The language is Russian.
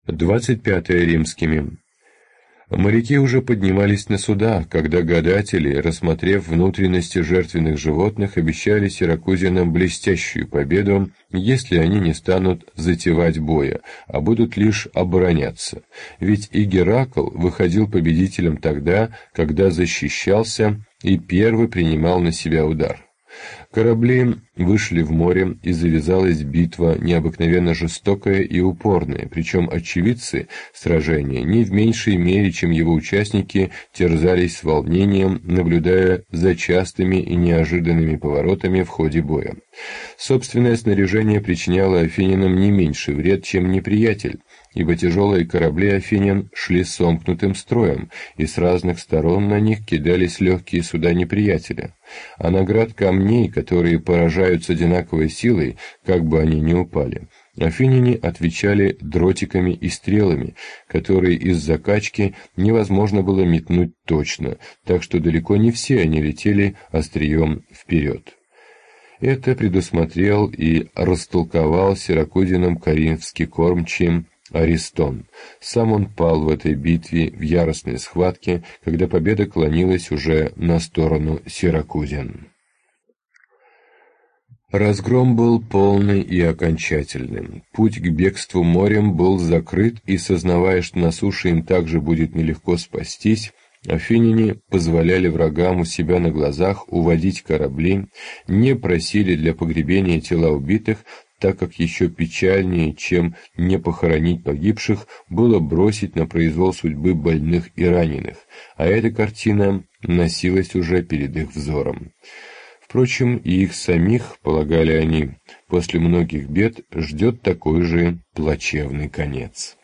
25 римскими. Моряки уже поднимались на суда, когда гадатели, рассмотрев внутренности жертвенных животных, обещали сиракузянам блестящую победу, если они не станут затевать боя, а будут лишь обороняться. Ведь и Геракл выходил победителем тогда, когда защищался и первый принимал на себя удар. Корабли вышли в море, и завязалась битва, необыкновенно жестокая и упорная, причем очевидцы сражения не в меньшей мере, чем его участники, терзались с волнением, наблюдая за частыми и неожиданными поворотами в ходе боя. Собственное снаряжение причиняло афинянам не меньший вред, чем неприятель, ибо тяжелые корабли афинян шли сомкнутым строем, и с разных сторон на них кидались легкие суда неприятеля. А наград камней, которые поражают с одинаковой силой, как бы они ни упали, афиняне отвечали дротиками и стрелами, которые из закачки невозможно было метнуть точно, так что далеко не все они летели острием вперед. Это предусмотрел и растолковал сиракузянам коринфский кормчий Аристон. Сам он пал в этой битве в яростной схватке, когда победа клонилась уже на сторону сиракузян. Разгром был полный и окончательным. Путь к бегству морем был закрыт, и, сознавая, что на суше им также будет нелегко спастись, афиняне позволяли врагам у себя на глазах уводить корабли, не просили для погребения тела убитых, так как еще печальнее, чем не похоронить погибших, было бросить на произвол судьбы больных и раненых, а эта картина носилась уже перед их взором. Впрочем, и их самих, полагали они, после многих бед ждет такой же плачевный конец.